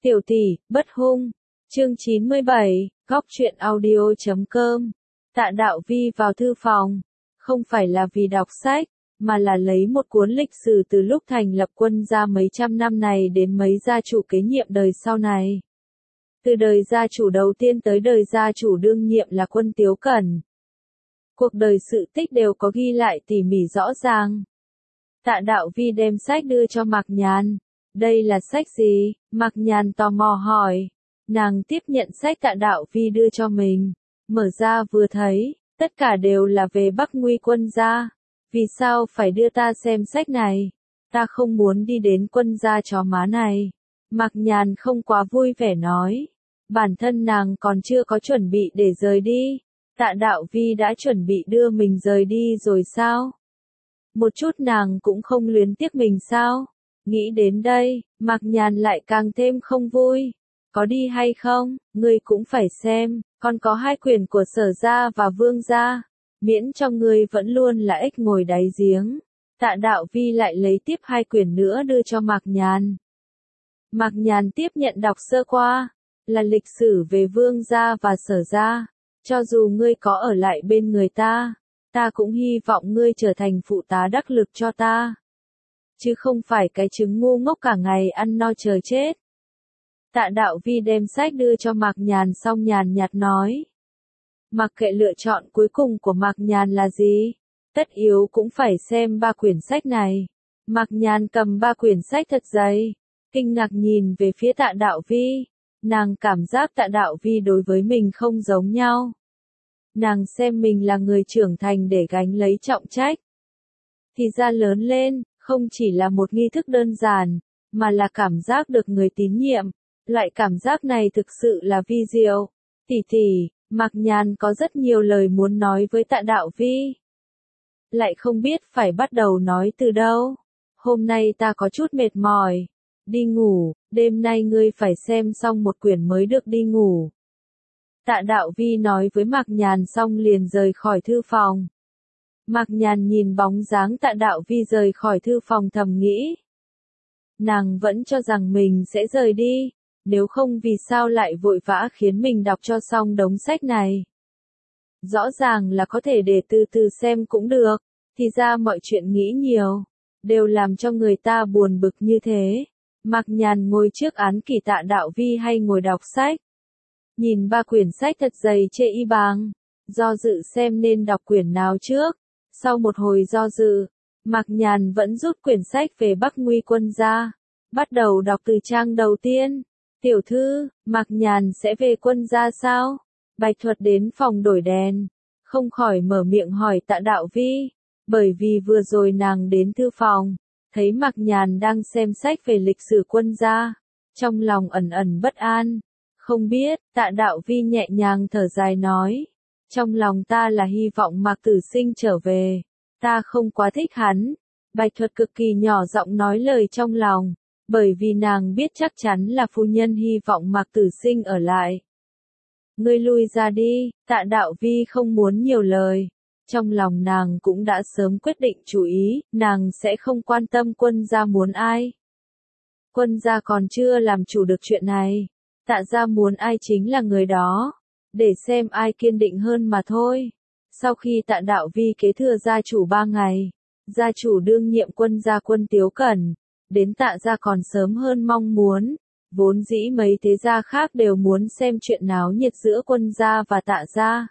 Tiểu tỷ, bất hung. Chương 97, góc truyện audio.com. Tạ Đạo Vi vào thư phòng, không phải là vì đọc sách, mà là lấy một cuốn lịch sử từ lúc thành lập quân gia mấy trăm năm này đến mấy gia chủ kế nhiệm đời sau này. Từ đời gia chủ đầu tiên tới đời gia chủ đương nhiệm là Quân Tiếu Cẩn. Cuộc đời sự tích đều có ghi lại tỉ mỉ rõ ràng. Tạ Đạo Vi đem sách đưa cho Mạc Nhàn. Đây là sách gì? Mạc Nhàn tò mò hỏi. Nàng tiếp nhận sách Tạ Đạo Vi đưa cho mình. Mở ra vừa thấy, tất cả đều là về Bắc Nguy quân gia. Vì sao phải đưa ta xem sách này? Ta không muốn đi đến quân gia chó má này. Mạc Nhàn không quá vui vẻ nói. Bản thân nàng còn chưa có chuẩn bị để rời đi. Tạ Đạo Vi đã chuẩn bị đưa mình rời đi rồi sao? Một chút nàng cũng không luyến tiếc mình sao? Nghĩ đến đây, Mạc Nhàn lại càng thêm không vui. Có đi hay không, ngươi cũng phải xem, còn có 2 quyển của Sở gia và Vương gia. Miễn cho ngươi vẫn luôn là ếch ngồi đáy giếng. Tạ Đạo Vi lại lấy tiếp 2 quyển nữa đưa cho Mạc Nhàn. Mạc Nhàn tiếp nhận đọc sơ qua, là lịch sử về Vương gia và Sở gia. Cho dù ngươi có ở lại bên người ta, ta cũng hy vọng ngươi trở thành phụ tá đắc lực cho ta. Chứ không phải cái trứng ngu ngốc cả ngày ăn no chờ chết. Tạ Đạo Vi đem sách đưa cho Mạc Nhàn xong nhàn nhạt nói. Mặc kệ lựa chọn cuối cùng của Mạc Nhàn là gì, tất yếu cũng phải xem 3 quyển sách này. Mạc Nhàn cầm 3 quyển sách thật dày, kinh ngạc nhìn về phía Tạ Đạo Vi. Nàng cảm giác Tạ Đạo Vi đối với mình không giống nhau. Nàng xem mình là người trưởng thành để gánh lấy trọng trách. Thì ra lớn lên, không chỉ là một nghi thức đơn giản, mà là cảm giác được người tín nhiệm. Loại cảm giác này thực sự là vi diệu. Tỷ tỷ, Mạc Nhàn có rất nhiều lời muốn nói với Tạ Đạo Vi. Lại không biết phải bắt đầu nói từ đâu. Hôm nay ta có chút mệt mỏi. Đi ngủ, đêm nay ngươi phải xem xong một quyển mới được đi ngủ. Tạ Đạo Vi nói với Mạc Nhàn xong liền rời khỏi thư phòng. Mạc Nhàn nhìn bóng dáng Tạ Đạo Vi rời khỏi thư phòng thầm nghĩ. Nàng vẫn cho rằng mình sẽ rời đi, nếu không vì sao lại vội vã khiến mình đọc cho xong đống sách này. Rõ ràng là có thể để từ từ xem cũng được, thì ra mọi chuyện nghĩ nhiều, đều làm cho người ta buồn bực như thế. Mạc Nhàn ngồi trước án kỷ Tạ Đạo Vi hay ngồi đọc sách. Nhìn 3 quyển sách thật dày chê y bàng, do dự xem nên đọc quyển nào trước. Sau một hồi do dự, Mạc Nhàn vẫn rút quyển sách về Bắc Nguy quân gia, bắt đầu đọc từ trang đầu tiên. Tiểu thư, Mạc Nhàn sẽ về quân gia sao? Bạch Thuật đến phòng đổi đèn, không khỏi mở miệng hỏi Tạ Đạo Vi, bởi vì vừa rồi nàng đến thư phòng, thấy Mạc Nhàn đang xem sách về lịch sử quân gia, trong lòng ẩn ẩn bất an. Không biết, Tạ Đạo Vi nhẹ nhàng thở dài nói, trong lòng ta là hy vọng Mạc Tử Sinh trở về, ta không quá thích hắn. Bạch Thuật cực kỳ nhỏ giọng nói lời trong lòng, bởi vì nàng biết chắc chắn là phu nhân hy vọng Mạc Tử Sinh ở lại. Ngươi lui ra đi, Tạ Đạo Vi không muốn nhiều lời. Trong lòng nàng cũng đã sớm quyết định chủ ý, nàng sẽ không quan tâm quân gia muốn ai. Quân gia còn chưa làm chủ được chuyện này. Tạ gia muốn ai chính là người đó, để xem ai kiên định hơn mà thôi. Sau khi Tạ Đạo Vi kế thừa gia chủ 3 ngày, gia chủ đương nhiệm quân gia Quân Tiếu Cẩn, đến Tạ gia còn sớm hơn mong muốn. Vốn dĩ mấy thế gia khác đều muốn xem chuyện náo nhiệt giữa quân gia và Tạ gia,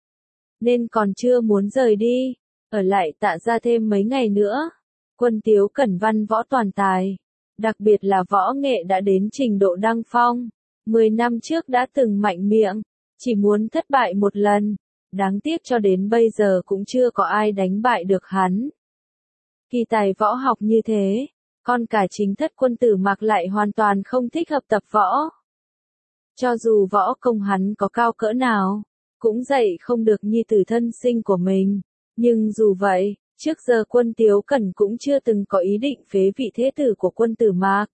nên còn chưa muốn rời đi, ở lại Tạ gia thêm mấy ngày nữa. Quân Tiếu Cẩn văn võ toàn tài, đặc biệt là võ nghệ đã đến trình độ đăng phong. 10 năm trước đã từng mạnh miệng, chỉ muốn thất bại một lần, đáng tiếc cho đến bây giờ cũng chưa có ai đánh bại được hắn. Kỳ tài võ học như thế, con cả chính thất quân tử Mạc lại hoàn toàn không thích hợp tập võ. Cho dù võ công hắn có cao cỡ nào, cũng dạy không được nhi tử thân sinh của mình. Nhưng dù vậy, trước giờ Quân Tiếu Cẩn cũng chưa từng có ý định phế vị thế tử của quân tử Mạc.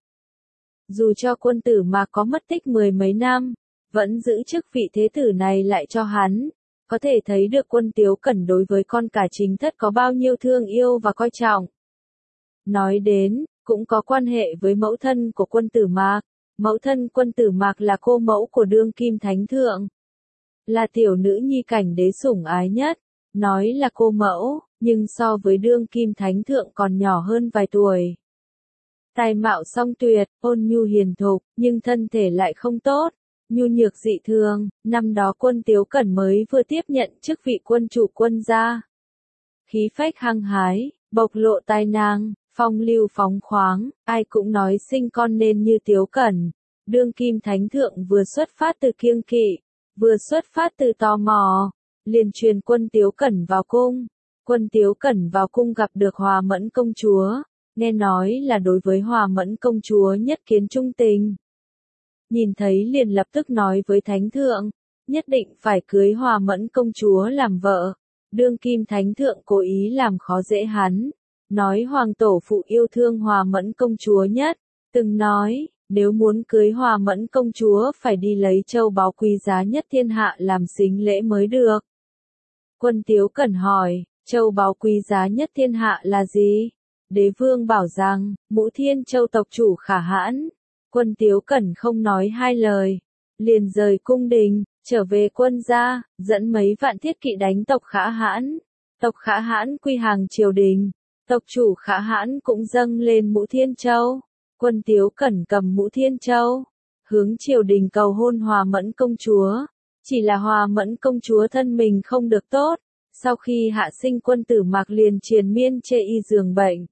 Dù cho quân tử Mạc có mất tích 10 mấy năm, vẫn giữ chức vị thế tử này lại cho hắn. Có thể thấy được Quân Tiếu Cẩn đối với con cả chính thất có bao nhiêu thương yêu và coi trọng. Nói đến, cũng có quan hệ với mẫu thân của quân tử Mạc. Mẫu thân Quân Tử Mạc là cô mẫu của đương kim thánh thượng. Là tiểu nữ nhi cảnh đế sủng ái nhất. Nói là cô mẫu, nhưng so với đương kim thánh thượng còn nhỏ hơn vài tuổi. Tài mạo song tuyệt, ôn nhu hiền thục, nhưng thân thể lại không tốt, nhu nhược dị thường. Năm đó Quân Tiếu Cẩn mới vừa tiếp nhận chức vị quân chủ quân gia. Khí phách hăng hái, bộc lộ tài năng, phong lưu phóng khoáng, ai cũng nói sinh con nên như Tiếu Cẩn. Đương kim thánh thượng vừa xuất phát từ kiêng kỵ, vừa xuất phát từ tò mò, liền truyền Quân Tiếu Cẩn vào cung. Quân Tiếu Cẩn vào cung gặp được Hòa Mẫn công chúa, nghe nói là đối với Hòa Mẫn công chúa nhất kiến trung tình. Nhìn thấy liền lập tức nói với thánh thượng, nhất định phải cưới Hòa Mẫn công chúa làm vợ. Đương kim thánh thượng cố ý làm khó dễ hắn, nói hoàng tổ phụ yêu thương Hòa Mẫn công chúa nhất, từng nói, nếu muốn cưới Hòa Mẫn công chúa phải đi lấy châu báu quý giá nhất thiên hạ làm sính lễ mới được. Quân Tiếu Cẩn hỏi, châu báu quý giá nhất thiên hạ là gì? Đế vương bảo rằng, Mũ Thiên Châu tộc chủ Khả Hãn. Quân Tiếu Cẩn không nói hai lời, liền rời cung đình, trở về quân gia, dẫn mấy vạn thiết kỵ đánh tộc Khả Hãn. Tộc Khả Hãn quy hàng triều đình, tộc chủ Khả Hãn cũng dâng lên Mũ Thiên Châu. Quân Tiếu Cẩn cầm Mũ Thiên Châu, hướng triều đình cầu hôn Hòa Mẫn công chúa. Chỉ là Hòa Mẫn công chúa thân mình không được tốt, sau khi hạ sinh Quân Tử Mạc liền triền miên chê y giường bệnh.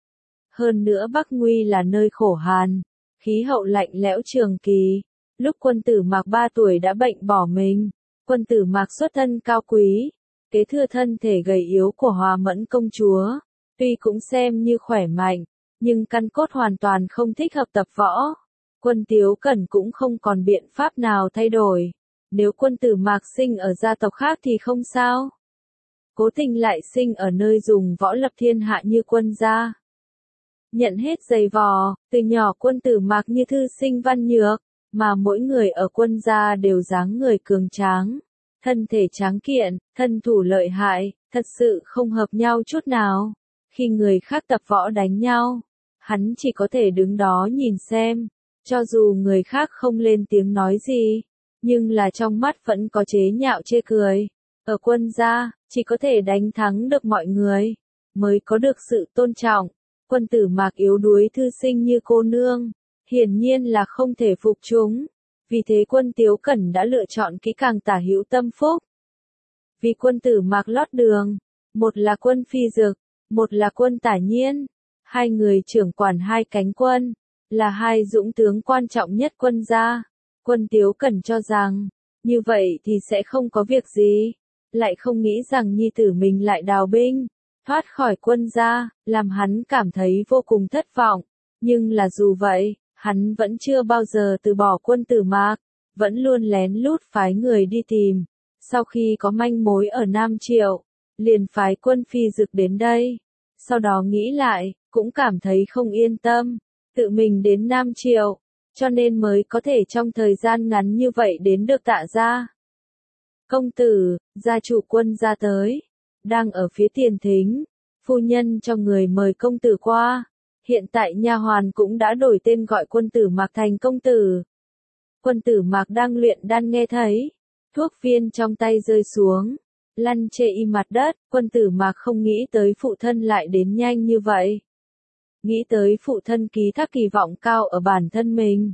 Hơn nữa Bắc Nguy là nơi khổ hàn, khí hậu lạnh lẽo trường kỳ. Lúc Quân Tử Mạc 3 tuổi đã bệnh bỏ mình. Quân Tử Mạc xuất thân cao quý, kế thừa thân thể gầy yếu của Hòa Mẫn công chúa, tuy cũng xem như khỏe mạnh, nhưng căn cốt hoàn toàn không thích hợp tập võ. Quân Tiếu Cẩn cũng không còn biện pháp nào thay đổi. Nếu Quân Tử Mạc sinh ở gia tộc khác thì không sao. Cố tình lại sinh ở nơi dùng võ lập thiên hạ như quân gia. Nhận hết giày vò, từ nhỏ Quân Tử Mạc như thư sinh văn nhược, mà mỗi người ở quân gia đều dáng người cường tráng, thân thể tráng kiện, thân thủ lợi hại, thật sự không hợp nhau chút nào. Khi người khác tập võ đánh nhau, hắn chỉ có thể đứng đó nhìn xem, cho dù người khác không lên tiếng nói gì, nhưng là trong mắt vẫn có chế nhạo chê cười. Ở quân gia, chỉ có thể đánh thắng được mọi người, mới có được sự tôn trọng. Quân Tử Mạc yếu đuối thư sinh như cô nương, hiển nhiên là không thể phục chúng. Vì thế Quân Tiếu Cẩn đã lựa chọn kỹ càng tả hữu tâm phúc. Vì Quân Tử Mạc lót đường, một là Quân Phi Dực, một là Quân Tả Nhiên, hai người trưởng quản hai cánh quân, là hai dũng tướng quan trọng nhất quân gia. Quân Tiếu Cẩn cho rằng, như vậy thì sẽ không có việc gì, lại không nghĩ rằng nhi tử mình lại đào binh, thoát khỏi quân gia, làm hắn cảm thấy vô cùng thất vọng. Nhưng là dù vậy, hắn vẫn chưa bao giờ từ bỏ Quân Tử Mạc, vẫn luôn lén lút phái người đi tìm. Sau khi có manh mối ở Nam Triệu, liền phái Quân Phi Dực đến đây. Sau đó nghĩ lại, cũng cảm thấy không yên tâm, tự mình đến Nam Triệu, cho nên mới có thể trong thời gian ngắn như vậy đến được Tạ gia. Công tử, gia chủ Quân gia tới, đang ở phía tiền thính, phu nhân cho người mời công tử qua. Hiện tại nha hoàn cũng đã đổi tên gọi Quân Tử Mạc thành công tử. Quân Tử Mạc đang luyện đan nghe thấy, thuốc viên trong tay rơi xuống, lăn chê y mặt đất. Quân Tử Mạc không nghĩ tới phụ thân lại đến nhanh như vậy. Nghĩ tới phụ thân ký thác kỳ vọng cao ở bản thân mình.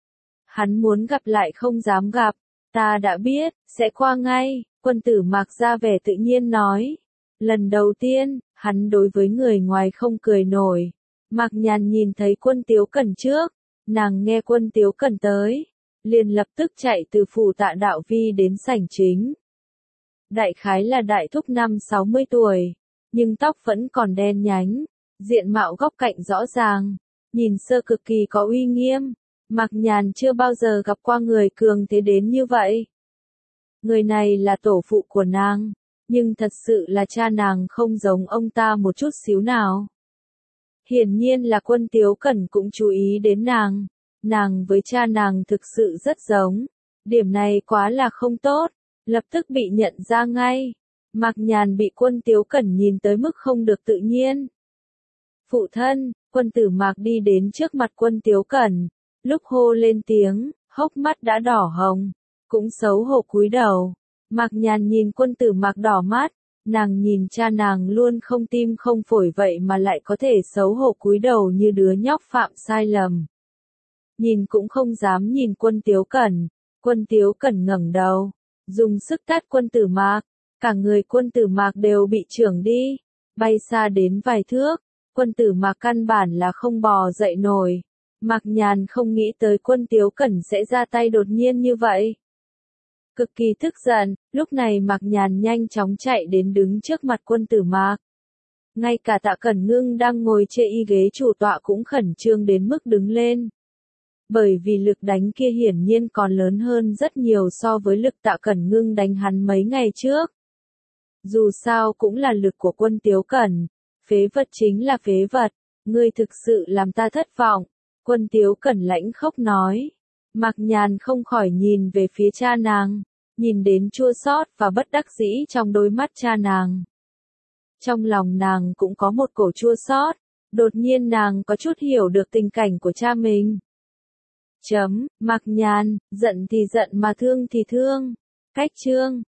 Hắn muốn gặp lại không dám gặp, ta đã biết, sẽ qua ngay. Quân Tử Mạc ra vẻ tự nhiên nói. Lần đầu tiên, hắn đối với người ngoài không cười nổi. Mạc Nhàn nhìn thấy Quân Tiếu Cẩn trước, nàng nghe Quân Tiếu Cẩn tới, liền lập tức chạy từ phủ Tạ Đạo Vi đến sảnh chính. Đại khái là đại thúc 50-60 tuổi, nhưng tóc vẫn còn đen nhánh, diện mạo góc cạnh rõ ràng, nhìn sơ cực kỳ có uy nghiêm. Mạc Nhàn chưa bao giờ gặp qua người cường thế đến như vậy. Người này là tổ phụ của nàng, nhưng thật sự là cha nàng không giống ông ta một chút xíu nào. Hiển nhiên là Quân Tiếu Cẩn cũng chú ý đến nàng. Nàng với cha nàng thực sự rất giống. Điểm này quá là không tốt, lập tức bị nhận ra ngay. Mạc Nhàn bị Quân Tiếu Cẩn nhìn tới mức không được tự nhiên. Phụ thân, Quân Tử Mạc đi đến trước mặt Quân Tiếu Cẩn, Lúc hô lên tiếng, hốc mắt đã đỏ hồng, cũng xấu hổ cúi đầu. Mạc Nhàn nhìn Quân Tử Mạc đỏ mắt, nàng nhìn cha nàng luôn không tim không phổi vậy mà lại có thể xấu hổ cúi đầu như đứa nhóc phạm sai lầm. Nhìn cũng không dám nhìn Quân Tiếu Cẩn, Quân Tiếu Cẩn ngẩng đầu, dùng sức tát Quân Tử Mạc, cả người Quân Tử Mạc đều bị chưởng đi, bay xa đến vài thước, Quân Tử Mạc căn bản là không bò dậy nổi. Mạc Nhàn không nghĩ tới Quân Tiếu Cẩn sẽ ra tay đột nhiên như vậy. Cực kỳ tức giận, lúc này Mạc Nhàn nhanh chóng chạy đến đứng trước mặt Quân Tử Mạc. Ngay cả Tạ Cẩn Ngưng đang ngồi trên ghế chủ tọa cũng khẩn trương đến mức đứng lên. Bởi vì lực đánh kia hiển nhiên còn lớn hơn rất nhiều so với lực Tạ Cẩn Ngưng đánh hắn mấy ngày trước. Dù sao cũng là lực của Quân Tiếu Cẩn, phế vật chính là phế vật, ngươi thực sự làm ta thất vọng. Quân Tiếu Cẩn lãnh khốc nói. Mạc Nhàn không khỏi nhìn về phía cha nàng, nhìn đến chua xót và bất đắc dĩ trong đôi mắt cha nàng. Trong lòng nàng cũng có một cổ chua xót, đột nhiên nàng có chút hiểu được tình cảnh của cha mình. Mạc Nhàn, giận thì giận mà thương thì thương. Cách chương